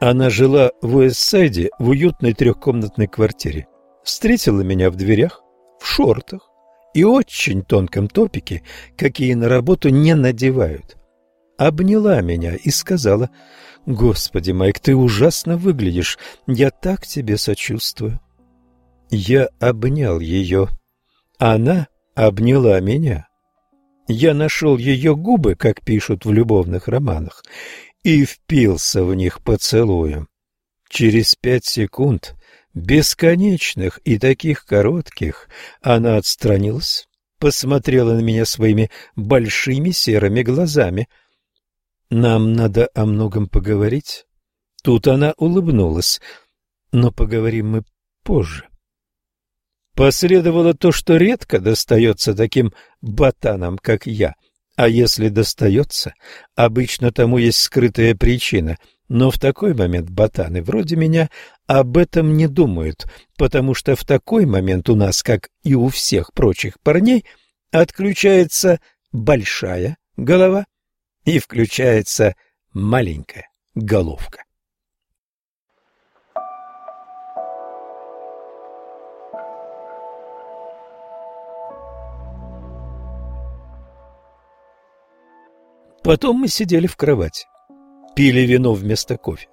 Она жила в Уэстсайде в уютной трехкомнатной квартире. Встретила меня в дверях, в шортах и очень тонком топике, какие на работу не надевают. Обняла меня и сказала: «Господи, Майк, ты ужасно выглядишь, я так тебе сочувствую». Я обнял ее, она обняла меня. Я нашел ее губы, как пишут в любовных романах, и впился в них поцелуем. Через 5 секунд, бесконечных и таких коротких, она отстранилась, посмотрела на меня своими большими серыми глазами. «Нам надо о многом поговорить». Тут она улыбнулась. «Но поговорим мы позже». Последовало то, что редко достается таким ботанам, как я. А если достается, обычно тому есть скрытая причина. Но в такой момент ботаны вроде меня об этом не думают, потому что в такой момент у нас, как и у всех прочих парней, отключается большая голова и включается маленькая головка. Потом мы сидели в кровати, пили вино вместо кофе.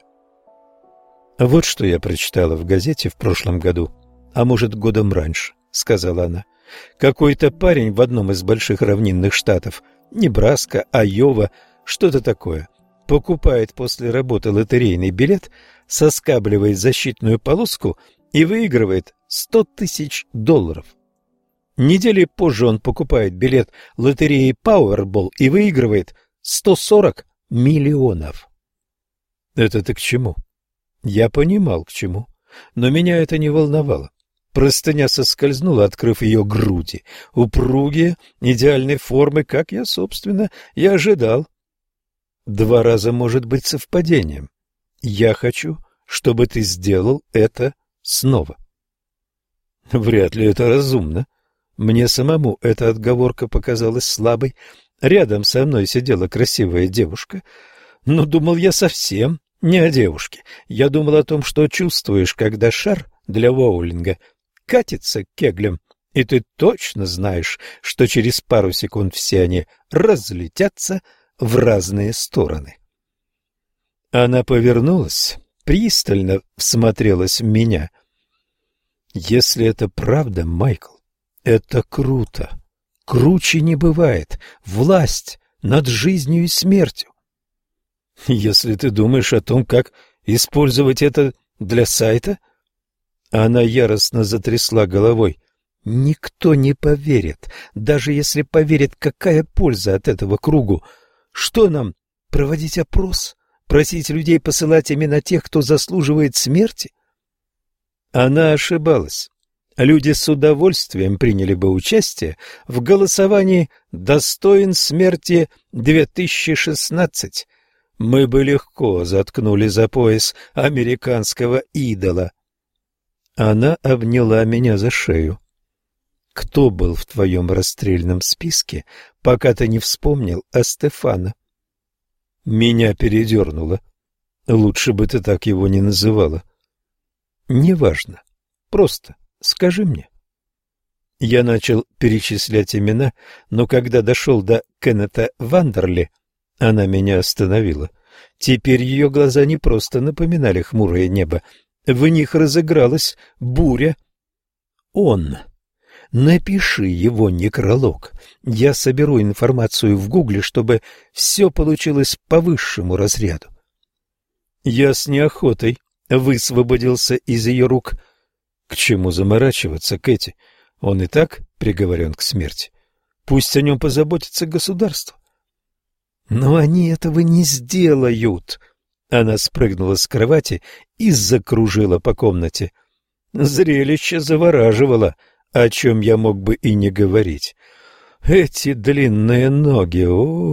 «Вот что я прочитала в газете в прошлом году, а может, годом раньше», — сказала она. «Какой-то парень в одном из больших равнинных штатов, Небраска, Айова, что-то такое, покупает после работы лотерейный билет, соскабливает защитную полоску и выигрывает $100,000. Недели позже он покупает билет лотереи Powerball и выигрывает 140 миллионов. Это-то к чему? Я понимал, к чему, но меня это не волновало. Простыня соскользнула, открыв ее груди, упругие, идеальной формы, как я, собственно, и ожидал. 2 раза может быть совпадением. Я хочу, чтобы ты сделал это снова. Вряд ли это разумно. Мне самому эта отговорка показалась слабой. Рядом со мной сидела красивая девушка, но думал я совсем не о девушке. Я думал о том, что чувствуешь, когда шар для боулинга катится к кеглям, и ты точно знаешь, что через пару секунд все они разлетятся в разные стороны. Она повернулась, пристально всмотрелась в меня. Если это правда, Майкл, это круто. Круче не бывает. Власть над жизнью и смертью. Если ты думаешь о том, как использовать это для сайта... Она яростно затрясла головой. Никто не поверит. Даже если поверит, какая польза от этого кругу? Что нам, проводить опрос? Просить людей посылать именно тех, кто заслуживает смерти? Она ошибалась. Люди с удовольствием приняли бы участие в голосовании «Достоин смерти 2016». Мы бы легко заткнули за пояс американского идола. Она обняла меня за шею. Кто был в твоем расстрельном списке, пока ты не вспомнил о Стефано? Меня передернуло. Лучше бы ты так его не называла. Неважно. Просто скажи мне. Я начал перечислять имена, но когда дошел до Кеннета Вандерли, она меня остановила. Теперь ее глаза не просто напоминали хмурое небо, в них разыгралась буря. Он. Напиши его некролог. Я соберу информацию в Гугле, чтобы все получилось по высшему разряду. Я с неохотой высвободился из ее рук. К чему заморачиваться, Кэти? Он и так приговорен к смерти. Пусть о нем позаботится государство. Но они этого не сделают. Она спрыгнула с кровати и закружила по комнате. Зрелище завораживало, о чем я мог бы и не говорить. Эти длинные ноги,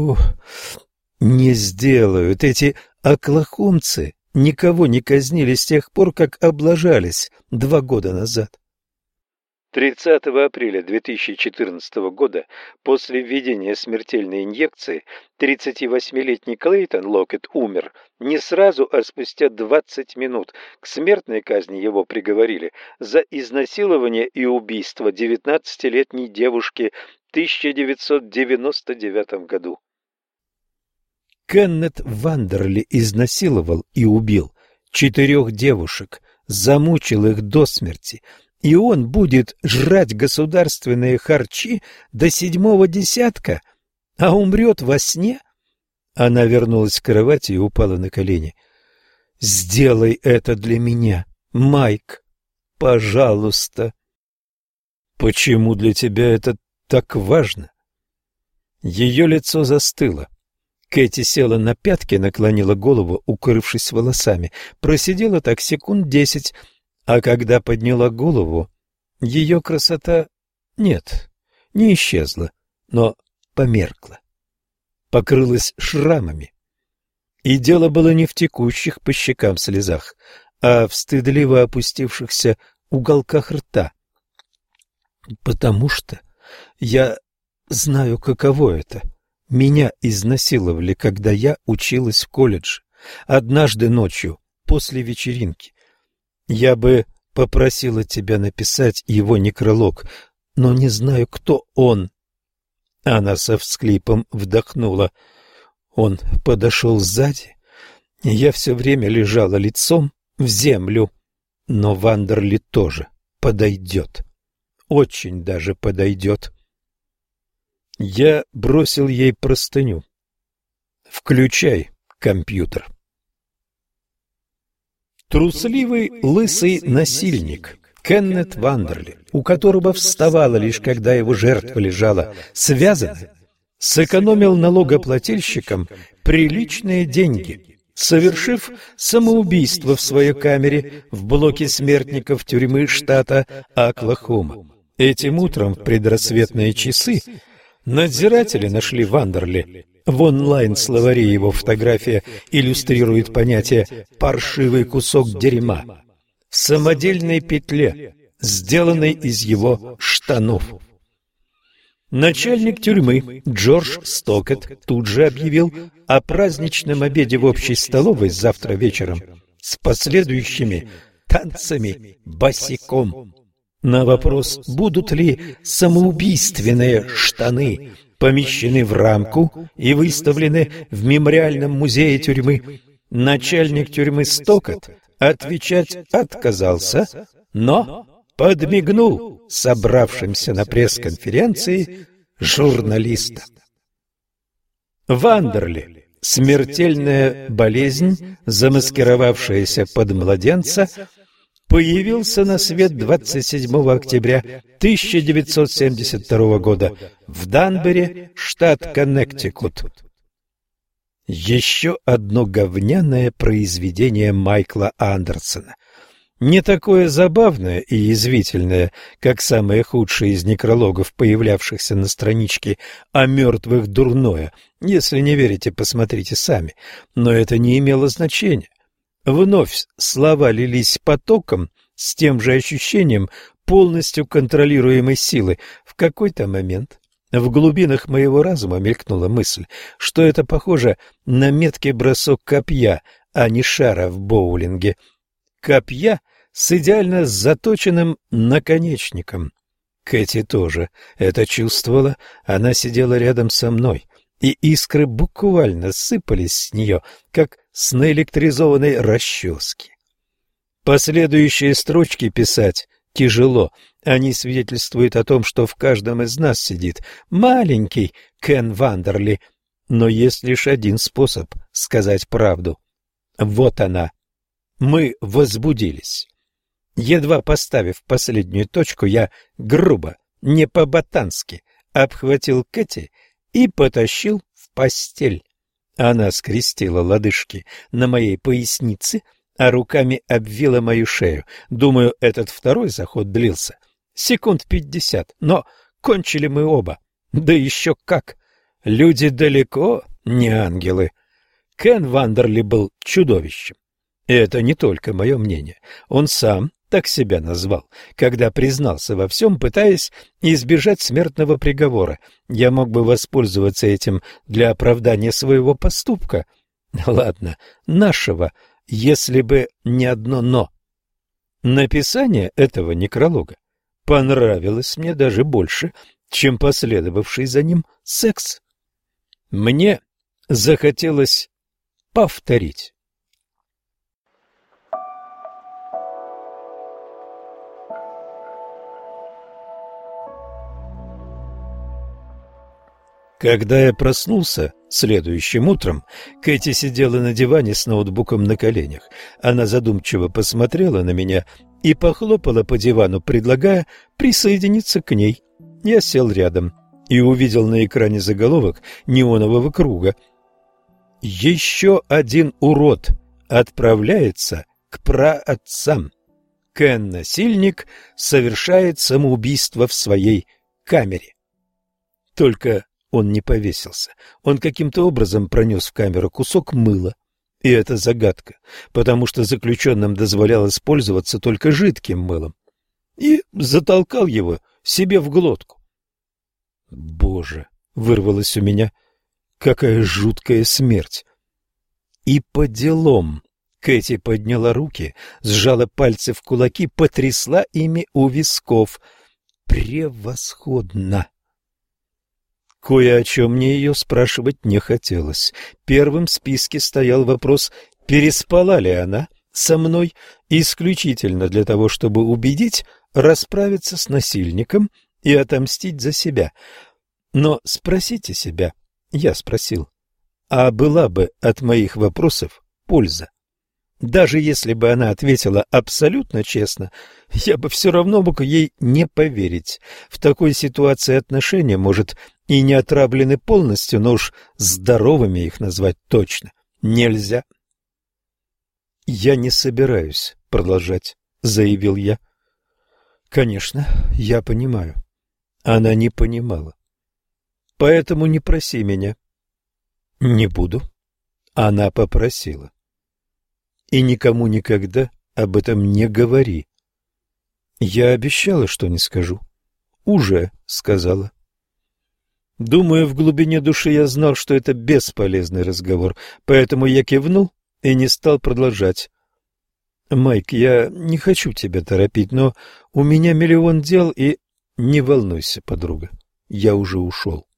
не сделают. Эти оклахомцы никого не казнили с тех пор, как облажались 2 года назад. 30 апреля 2014 года, после введения смертельной инъекции, 38-летний Клейтон Локетт умер не сразу, а спустя 20 минут. К смертной казни его приговорили за изнасилование и убийство 19-летней девушки в 1999 году. Кеннет Вандерли изнасиловал и убил 4 девушек, замучил их до смерти, и он будет жрать государственные харчи до 7-го десятка, а умрет во сне? Она вернулась к кровати и упала на колени. «Сделай это для меня, Майк, пожалуйста». «Почему для тебя это так важно?» Ее лицо застыло. Кэти села на пятки, наклонила голову, укрывшись волосами. Просидела так секунд 10, а когда подняла голову, ее красота не исчезла, но померкла, покрылась шрамами. И дело было не в текущих по щекам слезах, а в стыдливо опустившихся уголках рта. «Потому что я знаю, каково это. Меня изнасиловали, когда я училась в колледже, однажды ночью, после вечеринки. Я бы попросила тебя написать его некролог, но не знаю, кто он». Она со всхлипом вдохнула. Он подошел сзади, и я все время лежала лицом в землю. Но Вандерли тоже подойдет. Очень даже подойдет. Я бросил ей простыню. «Включай компьютер». Трусливый лысый насильник Кеннет Вандерли, у которого вставало лишь когда его жертва лежала связанная, сэкономил налогоплательщикам приличные деньги, совершив самоубийство в своей камере в блоке смертников тюрьмы штата Оклахома. Этим утром в предрассветные часы надзиратели нашли Вандерли. В онлайн-словаре его фотография иллюстрирует понятие «паршивый кусок дерьма» в самодельной петле, сделанной из его штанов. Начальник тюрьмы Джордж Стокетт тут же объявил о праздничном обеде в общей столовой завтра вечером с последующими танцами босиком. На вопрос, будут ли самоубийственные штаны помещены в рамку и выставлены в мемориальном музее тюрьмы, начальник тюрьмы Стокетт отвечать отказался, но подмигнул собравшимся на пресс-конференции журналистам. Вандерли, смертельная болезнь, замаскировавшаяся под младенца, появился на свет 27 октября 1972 года в Данбери, штат Коннектикут. Еще одно говняное произведение Майкла Андерсона. Не такое забавное и язвительное, как самые худшие из некрологов, появлявшихся на страничке о мертвых дурное. Если не верите, посмотрите сами. Но это не имело значения. Вновь слова лились потоком с тем же ощущением полностью контролируемой силы. В какой-то момент в глубинах моего разума мелькнула мысль, что это похоже на меткий бросок копья, а не шара в боулинге. Копья с идеально заточенным наконечником. Кэти тоже это чувствовала, она сидела рядом со мной, и искры буквально сыпались с нее, как с наэлектризованной расчески. Последующие строчки писать тяжело, они свидетельствуют о том, что в каждом из нас сидит маленький Кен Вандерли, но есть лишь один способ сказать правду. Вот она. Мы возбудились. Едва поставив последнюю точку, я грубо, не по-ботански, обхватил Кэти и потащил в постель. Она скрестила лодыжки на моей пояснице, а руками обвила мою шею. Думаю, этот второй заход длился секунд 50, но кончили мы оба. Да еще как! Люди далеко не ангелы. Кен Вандерли был чудовищем. И это не только мое мнение. Он сам так себя назвал, когда признался во всем, пытаясь избежать смертного приговора. Я мог бы воспользоваться этим для оправдания своего поступка. Ладно, нашего, если бы не одно «но». Написание этого некролога понравилось мне даже больше, чем последовавший за ним секс. Мне захотелось повторить. Когда я проснулся следующим утром, Кэти сидела на диване с ноутбуком на коленях. Она задумчиво посмотрела на меня и похлопала по дивану, предлагая присоединиться к ней. Я сел рядом и увидел на экране заголовок неонового круга. «Еще один урод отправляется к праотцам. Кен-насильник совершает самоубийство в своей камере». Только он не повесился. Он каким-то образом пронес в камеру кусок мыла. И это загадка, потому что заключенным дозволялось пользоваться только жидким мылом. И затолкал его себе в глотку. «Боже!» — вырвалось у меня. «Какая жуткая смерть!» И по делам. Кэти подняла руки, сжала пальцы в кулаки, потрясла ими у висков. «Превосходно!» Кое о чем мне ее спрашивать не хотелось. Первым в списке стоял вопрос, переспала ли она со мной, исключительно для того, чтобы убедить расправиться с насильником и отомстить за себя. Но спросите себя, я спросил, а была бы от моих вопросов польза? Даже если бы она ответила абсолютно честно, я бы все равно мог ей не поверить. В такой ситуации отношения, может, и не отравлены полностью, но уж здоровыми их назвать точно нельзя. «Я не собираюсь продолжать», — заявил я. «Конечно, я понимаю». Она не понимала. «Поэтому не проси меня». «Не буду». Она попросила. «И никому никогда об этом не говори». Я обещала, что не скажу. Уже сказала. Думаю, в глубине души я знал, что это бесполезный разговор, поэтому я кивнул и не стал продолжать. «Майк, я не хочу тебя торопить, но у меня миллион дел, и не волнуйся, подруга, я уже ушел».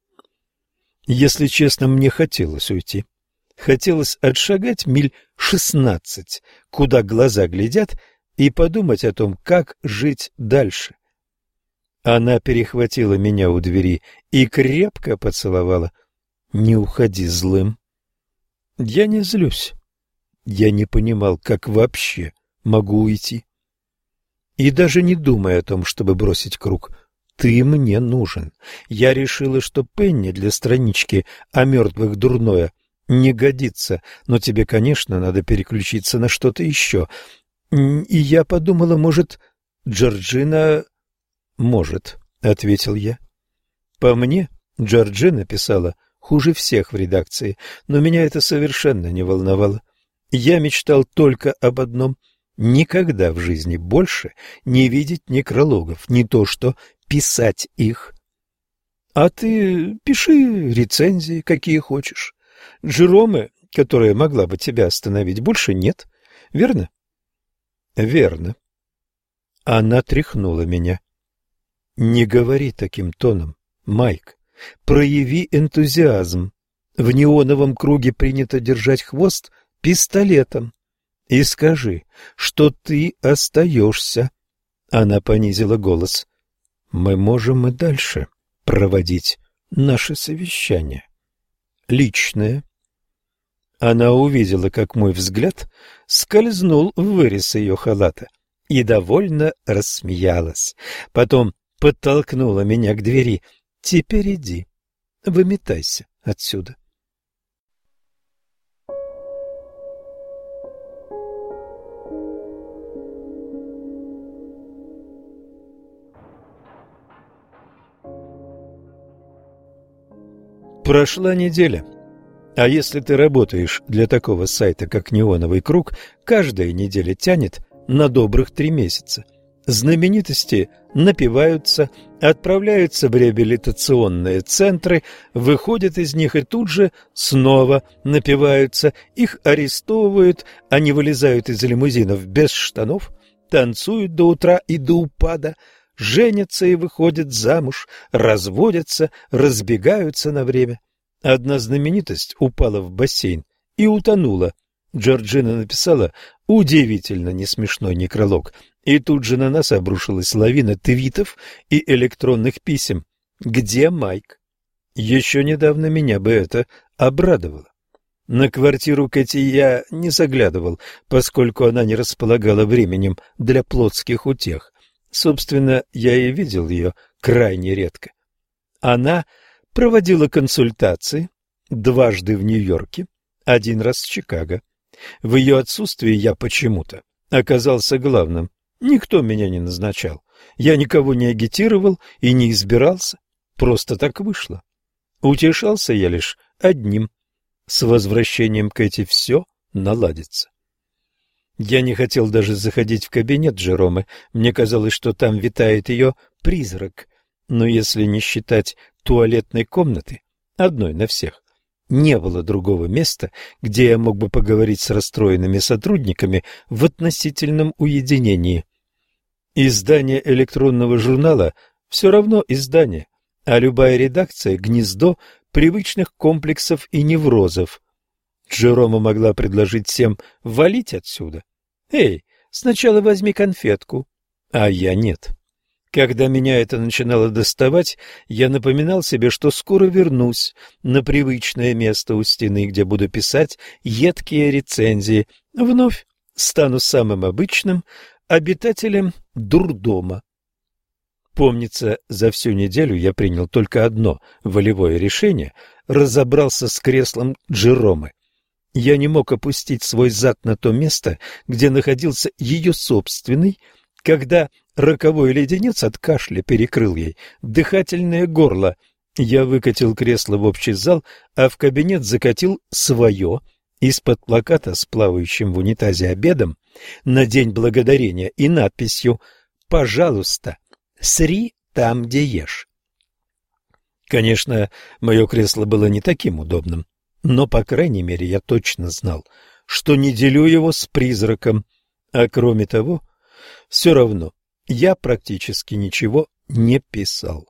Если честно, мне хотелось уйти. Хотелось отшагать миль 16, куда глаза глядят, и подумать о том, как жить дальше. Она перехватила меня у двери и крепко поцеловала. «Не уходи злым». Я не злюсь. Я не понимал, как вообще могу уйти. И даже не думая о том, чтобы бросить круг. Ты мне нужен. Я решила, что Пенни для странички о мертвых дурное не годится, но тебе, конечно, надо переключиться на что-то еще. И я подумала, может, Джорджина... Может, ответил я. По мне, Джорджина писала хуже всех в редакции, но меня это совершенно не волновало. Я мечтал только об одном — никогда в жизни больше не видеть некрологов, не то что писать их. А ты пиши рецензии, какие хочешь. Джеромы, которая могла бы тебя остановить, больше нет, верно? Верно. Она тряхнула меня. Не говори таким тоном, Майк. Прояви энтузиазм. В неоновом круге принято держать хвост пистолетом. И скажи, что ты остаешься. Она понизила голос. Мы можем и дальше проводить наше совещание. Личное. Она увидела, как мой взгляд скользнул в вырез ее халата и довольно рассмеялась. Потом подтолкнула меня к двери. Теперь иди, выметайся отсюда. Прошла неделя. А если ты работаешь для такого сайта, как «Неоновый круг», каждая неделя тянет на добрых 3 месяца. Знаменитости напиваются, отправляются в реабилитационные центры, выходят из них и тут же снова напиваются, их арестовывают, они вылезают из лимузинов без штанов, танцуют до утра и до упада, женятся и выходят замуж, разводятся, разбегаются на время. Одна знаменитость упала в бассейн и утонула. Джорджина написала удивительно несмешной некролог, и тут же на нас обрушилась лавина твитов и электронных писем. Где Майк? Еще недавно меня бы это обрадовало. На квартиру Кэти я не заглядывал, поскольку она не располагала временем для плотских утех. Собственно, я и видел ее крайне редко. Она проводила консультации 2 раза в Нью-Йорке, 1 раз в Чикаго. В ее отсутствии я почему-то оказался главным. Никто меня не назначал. Я никого не агитировал и не избирался. Просто так вышло. Утешался я лишь одним. С возвращением Кэти все наладится. Я не хотел даже заходить в кабинет Джеромы. Мне казалось, что там витает ее призрак. Но если не считать туалетной комнаты, одной на всех, не было другого места, где я мог бы поговорить с расстроенными сотрудниками в относительном уединении. Издание электронного журнала все равно издание, а любая редакция – гнездо привычных комплексов и неврозов. Джерома могла предложить всем валить отсюда. «Эй, сначала возьми конфетку», а я нет. Когда меня это начинало доставать, я напоминал себе, что скоро вернусь на привычное место у стены, где буду писать едкие рецензии. Вновь стану самым обычным обитателем дурдома. Помнится, за всю неделю я принял только одно волевое решение – разобрался с креслом Джеромы. Я не мог опустить свой зад на то место, где находился ее собственный, когда роковой леденец от кашля перекрыл ей дыхательное горло. Я выкатил кресло в общий зал, а в кабинет закатил свое из-под плаката с плавающим в унитазе обедом на День Благодарения и надписью «Пожалуйста, сри там, где ешь». Конечно, мое кресло было не таким удобным, но, по крайней мере, я точно знал, что не делю его с призраком, а кроме того, все равно я практически ничего не писал.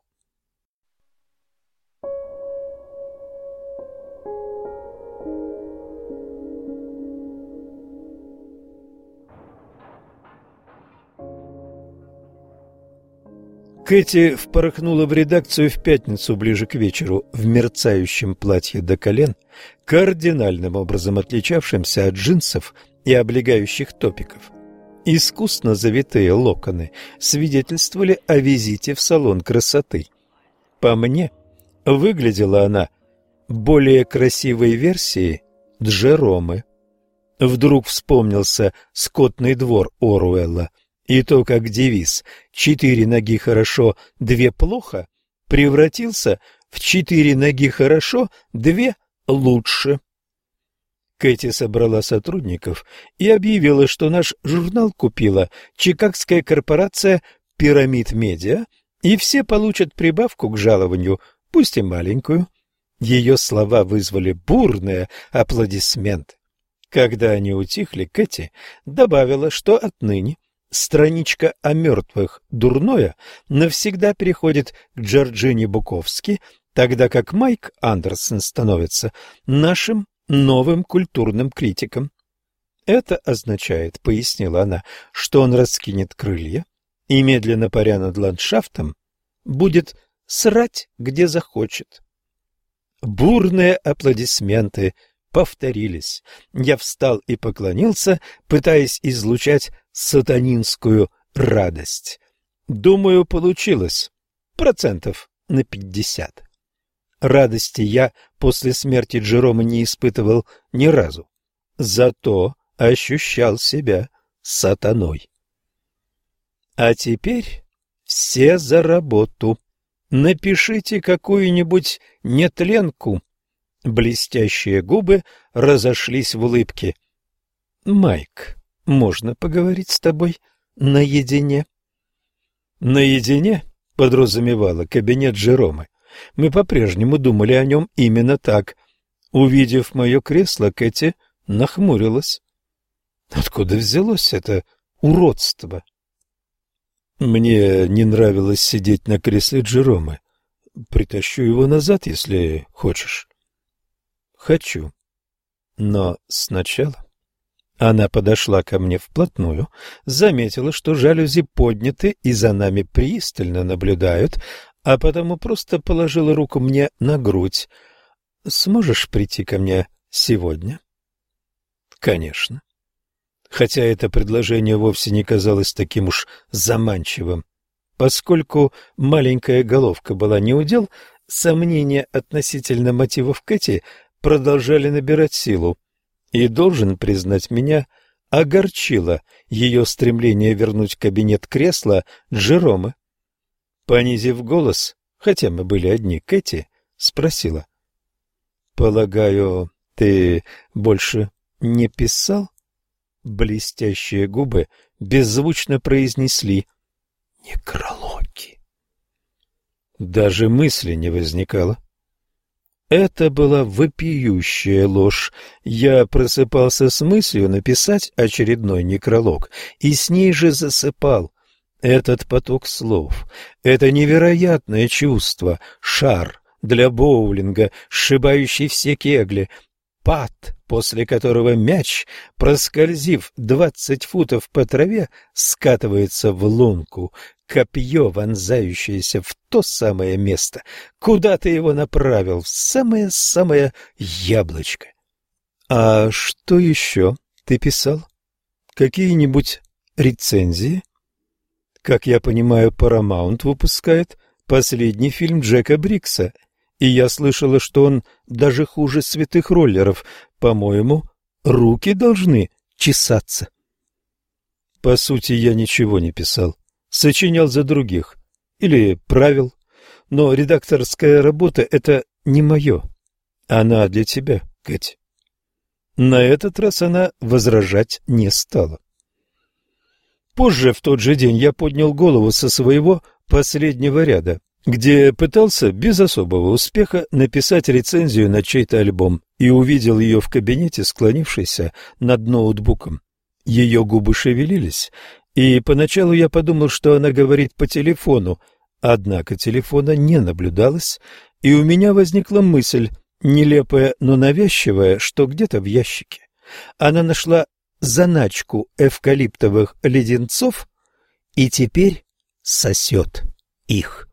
Кэти впорхнула в редакцию в пятницу ближе к вечеру в мерцающем платье до колен, кардинальным образом отличавшимся от джинсов и облегающих топиков. Искусно завитые локоны свидетельствовали о визите в салон красоты. По мне, выглядела она более красивой версией Джеромы. Вдруг вспомнился скотный двор Оруэлла, и то, как девиз «4 ноги хорошо, 2 плохо» превратился в «4 ноги хорошо, 2 лучше». Кэти собрала сотрудников и объявила, что наш журнал купила чикагская корпорация «Пирамид Медиа», и все получат прибавку к жалованию, пусть и маленькую. Ее слова вызвали бурные аплодисменты. Когда они утихли, Кэти добавила, что отныне страничка о мертвых дурное навсегда переходит к Джорджине Буковски, тогда как Майк Андерсон становится нашим новым культурным критиком. Это означает, пояснила она, что он раскинет крылья и, медленно паря над ландшафтом, будет срать, где захочет. Бурные аплодисменты повторились. Я встал и поклонился, пытаясь излучать сатанинскую радость. Думаю, получилось 50%. Радости я после смерти Джерома не испытывал ни разу, зато ощущал себя сатаной. А теперь все за работу. Напишите какую-нибудь нетленку. Блестящие губы разошлись в улыбке. Майк, можно поговорить с тобой наедине?» «Наедине» подразумевало кабинет Жеромы. Мы по-прежнему думали о нем именно так. Увидев мое кресло, Кэти нахмурилась. Откуда взялось это уродство? Мне не нравилось сидеть на кресле Джеромы. Притащу его назад, если хочешь. Хочу. Но сначала... Она подошла ко мне вплотную, заметила, что жалюзи подняты и за нами пристально наблюдают, а потому просто положила руку мне на грудь. «Сможешь прийти ко мне сегодня?» «Конечно». Хотя это предложение вовсе не казалось таким уж заманчивым. Поскольку маленькая головка была неудел, сомнения относительно мотивов Кэти продолжали набирать силу. И, должен признать, меня огорчило ее стремление вернуть кабинет кресла Джеромы. Понизив голос, хотя мы были одни, Кэти спросила: «Полагаю, ты больше не писал?» Блестящие губы беззвучно произнесли: «Некрологи». Даже мысли не возникало. Это была вопиющая ложь. Я просыпался с мыслью написать очередной некролог, и с ней же засыпал. Этот поток слов, это невероятное чувство, шар для боулинга, сшибающий все кегли, пад, после которого мяч, проскользив 20 футов по траве, скатывается в лунку, копье, вонзающееся в то самое место, куда ты его направил, в самое-самое яблочко. А что еще ты писал? Какие-нибудь рецензии? Как я понимаю, Paramount выпускает последний фильм Джека Брикса, и я слышала, что он даже хуже «Святых роллеров». По-моему, руки должны чесаться. По сути, я ничего не писал. Сочинял за других или правил, но редакторская работа — это не мое. Она для тебя, Кэти. На этот раз она возражать не стала. Позже, в тот же день, я поднял голову со своего последнего ряда, где пытался без особого успеха написать рецензию на чей-то альбом, и увидел ее в кабинете, склонившейся над ноутбуком. Ее губы шевелились, и поначалу я подумал, что она говорит по телефону, однако телефона не наблюдалось, и у меня возникла мысль, нелепая, но навязчивая, что где-то в ящике она нашла заначку эвкалиптовых леденцов и теперь сосет их.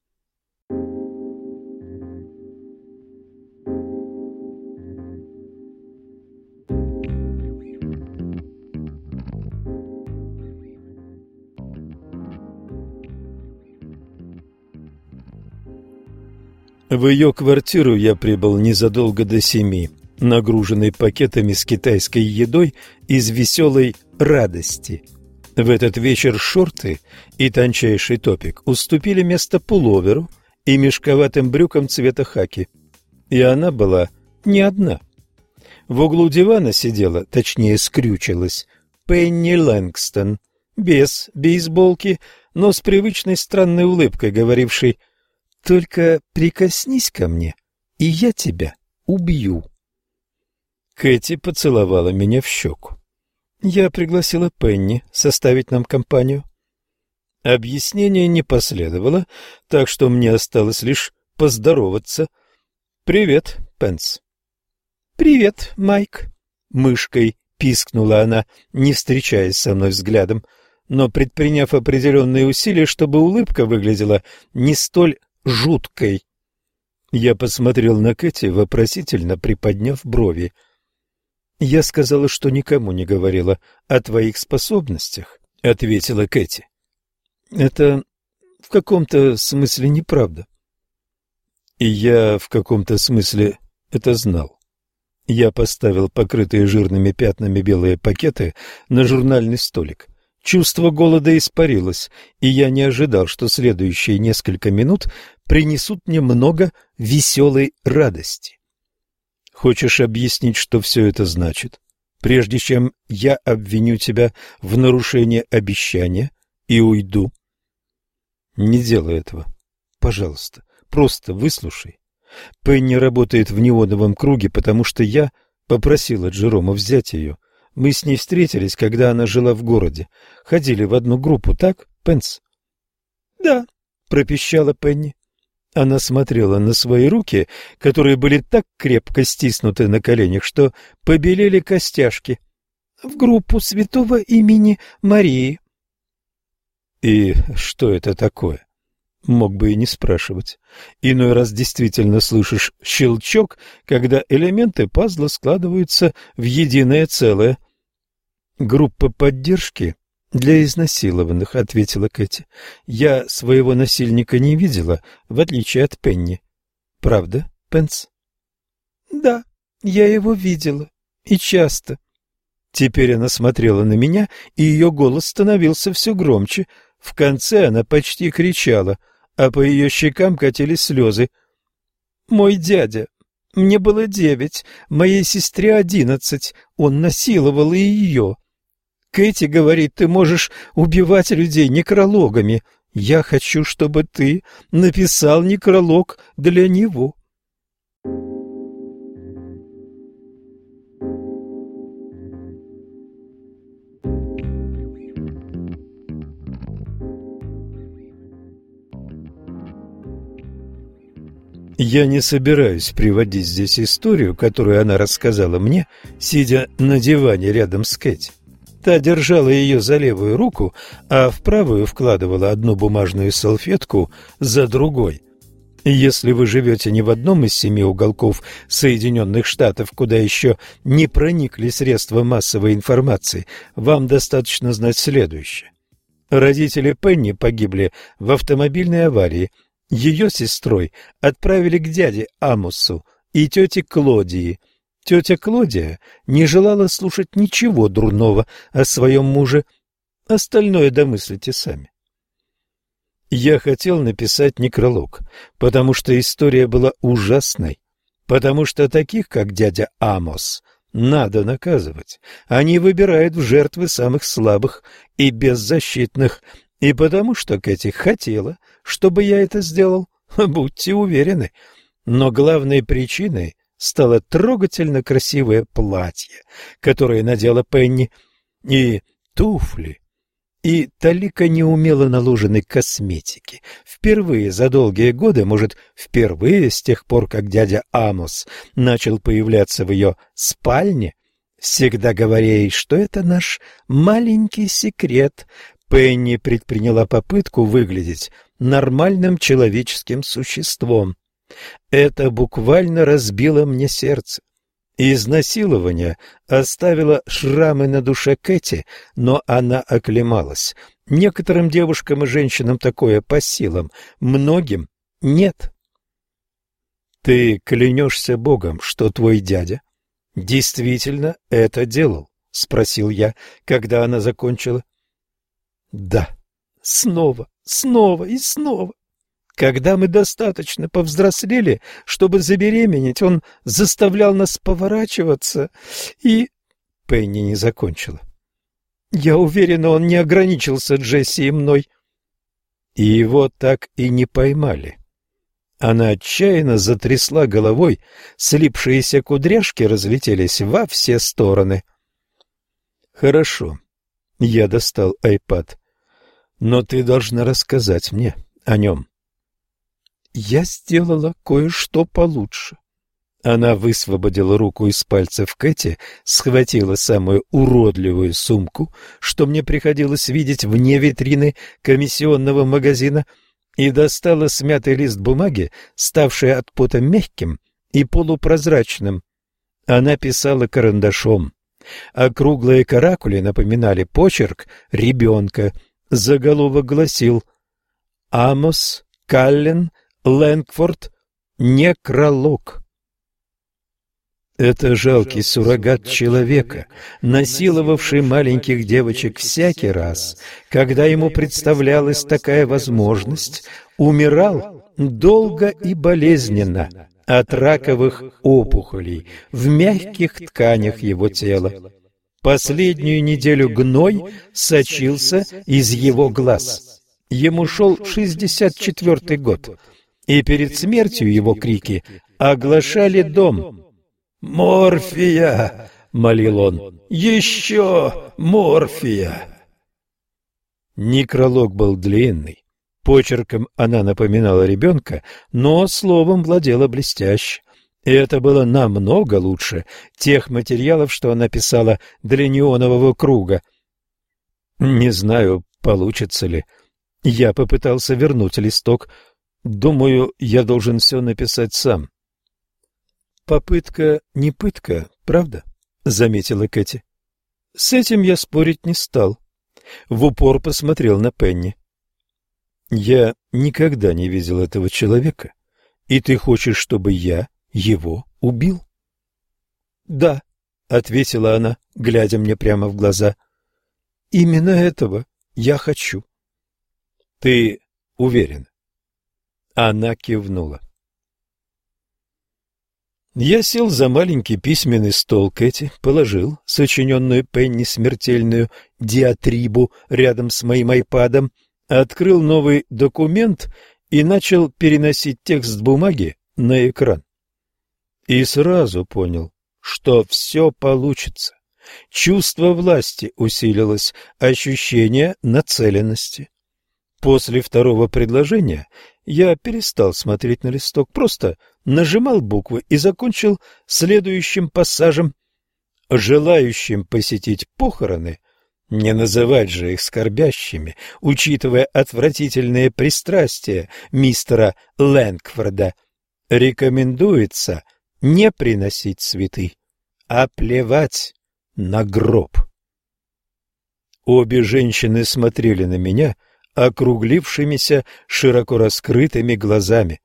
В ее квартиру я прибыл незадолго до 7, нагруженный пакетами с китайской едой из веселой радости. В этот вечер шорты и тончайший топик уступили место пуловеру и мешковатым брюкам цвета хаки. И она была не одна. В углу дивана сидела, точнее скрючилась, Пенни Лэнгстон, без бейсболки, но с привычной странной улыбкой, говорившей: «Только прикоснись ко мне, и я тебя убью». Кэти поцеловала меня в щеку. Я пригласила Пенни составить нам компанию. Объяснения не последовало, так что мне осталось лишь поздороваться. «Привет, Пенс». «Привет, Майк», — мышкой пискнула она, не встречаясь со мной взглядом, но предприняв определенные усилия, чтобы улыбка выглядела не столь жуткой. Я посмотрел на Кэти, вопросительно приподняв брови. «Я сказала, что никому не говорила о твоих способностях», — ответила Кэти. «Это в каком-то смысле неправда». И я в каком-то смысле это знал. Я поставил покрытые жирными пятнами белые пакеты на журнальный столик. Чувство голода испарилось, и я не ожидал, что следующие несколько минут принесут мне много веселой радости. «Хочешь объяснить, что все это значит?» прежде чем я обвиню тебя в нарушении обещания и уйду. Не делай этого. Пожалуйста, просто выслушай. Пенни работает в неоновом круге, потому что я попросила Джерома взять ее. Мы с ней встретились, когда она жила в городе. Ходили в одну группу, так, Пенс? — Да, — пропищала Пенни. Она смотрела на свои руки, которые были так крепко стиснуты на коленях, что побелели костяшки. — В группу святого имени Марии. — И что это такое? Мог бы и не спрашивать. Иной раз действительно слышишь щелчок, когда элементы пазла складываются в единое целое. «Группа поддержки для изнасилованных», — ответила Кэти. «Я своего насильника не видела, в отличие от Пенни. Правда, Пенс?» «Да, я его видела. И часто». Теперь она смотрела на меня, и ее голос становился все громче. В конце она почти кричала, а по ее щекам катились слезы. «Мой дядя. Мне было 9, моей сестре 11. Он насиловал и ее. Кэти говорит, ты можешь убивать людей некрологами. Я хочу, чтобы ты написал некролог для него». Я не собираюсь приводить здесь историю, которую она рассказала мне, сидя на диване рядом с Кэти. Та держала ее за левую руку, а в правую вкладывала одну бумажную салфетку за другой. Если вы живете не в одном из 7 уголков Соединенных Штатов, куда еще не проникли средства массовой информации, вам достаточно знать следующее. Родители Пенни погибли в автомобильной аварии. Ее сестрой отправили к дяде Амосу и тете Клодии. Тетя Клодия не желала слушать ничего дурного о своем муже. Остальное домыслите сами. Я хотел написать некролог, потому что история была ужасной, потому что таких, как дядя Амос, надо наказывать. Они выбирают в жертвы самых слабых и беззащитных, и потому что Кэти хотела, чтобы я это сделал, будьте уверены. Но главной причиной стало трогательно красивое платье, которое надела Пенни, и туфли, и талика неумело наложенной косметики. Впервые за долгие годы, может, впервые с тех пор, как дядя Амос начал появляться в ее спальне, всегда говоря ей, что это наш маленький секрет, Пенни предприняла попытку выглядеть нормальным человеческим существом. Это буквально разбило мне сердце. Изнасилование оставило шрамы на душе Кэти, но она оклемалась. Некоторым девушкам и женщинам такое по силам, многим нет. Ты клянешься Богом, что твой дядя действительно это делал? — спросил я, когда она закончила. Да, снова, снова и снова. Когда мы достаточно повзрослели, чтобы забеременеть, он заставлял нас поворачиваться, и... Пенни не закончила. Я уверена, он не ограничился Джесси и мной. И его так и не поймали. Она отчаянно затрясла головой, слипшиеся кудряшки разлетелись во все стороны. Хорошо, я достал iPad, но ты должна рассказать мне о нем. Я сделала кое-что получше. Она высвободила руку из пальцев Кэти, схватила самую уродливую сумку, что мне приходилось видеть вне витрины комиссионного магазина, и достала смятый лист бумаги, ставший от пота мягким и полупрозрачным. Она писала карандашом. Округлые каракули напоминали почерк ребенка. Заголовок гласил «Амос Каллен Лэнгфорд. Некролог». Это жалкий суррогат человека, насиловавший маленьких девочек всякий раз, когда ему представлялась такая возможность, умирал долго и болезненно от раковых опухолей в мягких тканях его тела. Последнюю неделю гной сочился из его глаз. Ему шел 64-й год, и перед смертью его крики оглашали дом. «Морфия!» — молил он. «Еще морфия!» Некролог был длинный. Почерком она напоминала ребенка, но словом владела блестяще. И это было намного лучше тех материалов, что она писала для неонового круга. Не знаю, получится ли. Я попытался вернуть листок. Думаю, я должен все написать сам. «Попытка не пытка, правда?» — заметила Кэти. С этим я спорить не стал. В упор посмотрел на Пенни. «Я никогда не видел этого человека, и ты хочешь, чтобы я его убил?» «Да», — ответила она, глядя мне прямо в глаза. «Именно этого я хочу». «Ты уверен?» Она кивнула. Я сел за маленький письменный стол Кэти, положил сочиненную Пенни смертельную диатрибу рядом с моим айпадом, открыл новый документ и начал переносить текст бумаги на экран. И сразу понял, что все получится. Чувство власти усилилось, ощущение нацеленности. После второго предложения я перестал смотреть на листок, просто нажимал буквы и закончил следующим пассажем. Желающим посетить похороны, не называть же их скорбящими, учитывая отвратительные пристрастия мистера Лэнгфорда, рекомендуется не приносить цветы, а плевать на гроб. Обе женщины смотрели на меня округлившимися, широко раскрытыми глазами.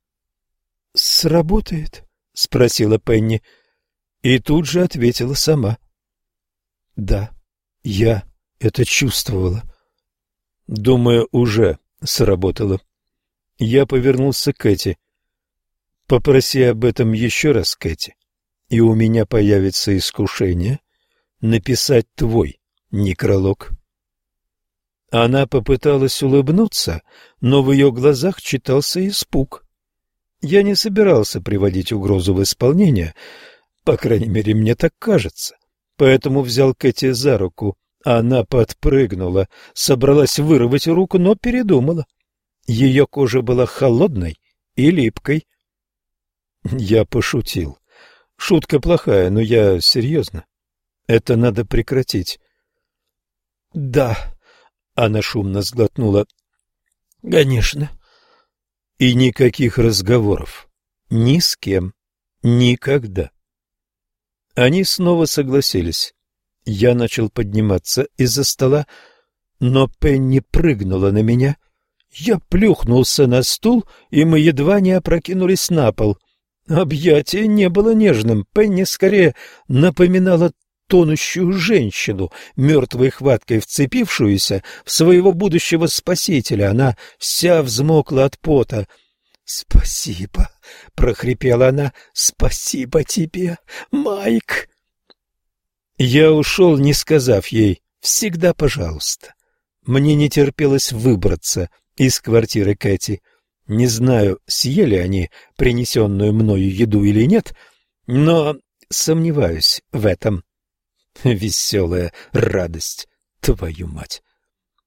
«Сработает?» — спросила Пенни, и тут же ответила сама. «Да, я это чувствовала». «Думаю, уже сработало». Я повернулся к Кэти. «Попроси об этом еще раз, Кэти, и у меня появится искушение написать твой некролог». Она попыталась улыбнуться, но в ее глазах читался испуг. Я не собирался приводить угрозу в исполнение, по крайней мере, мне так кажется, поэтому взял Кэти за руку. Она подпрыгнула, собралась вырвать руку, но передумала. Ее кожа была холодной и липкой. Я пошутил. Шутка плохая, но я серьезно. Это надо прекратить. «Да», — она шумно сглотнула, — «конечно». И никаких разговоров. Ни с кем. Никогда. Они снова согласились. Я начал подниматься из-за стола, но Пенни прыгнула на меня. Я плюхнулся на стул, и мы едва не опрокинулись на пол. Объятие не было нежным. Пенни скорее напоминала тонущую женщину, мертвой хваткой вцепившуюся в своего будущего спасителя. Она вся взмокла от пота. «Спасибо», — прохрипела она, — «спасибо тебе, Майк». Я ушел, не сказав ей «всегда пожалуйста». Мне не терпелось выбраться из квартиры Кэти. Не знаю, съели они принесенную мною еду или нет, но сомневаюсь в этом. Веселая радость, твою мать!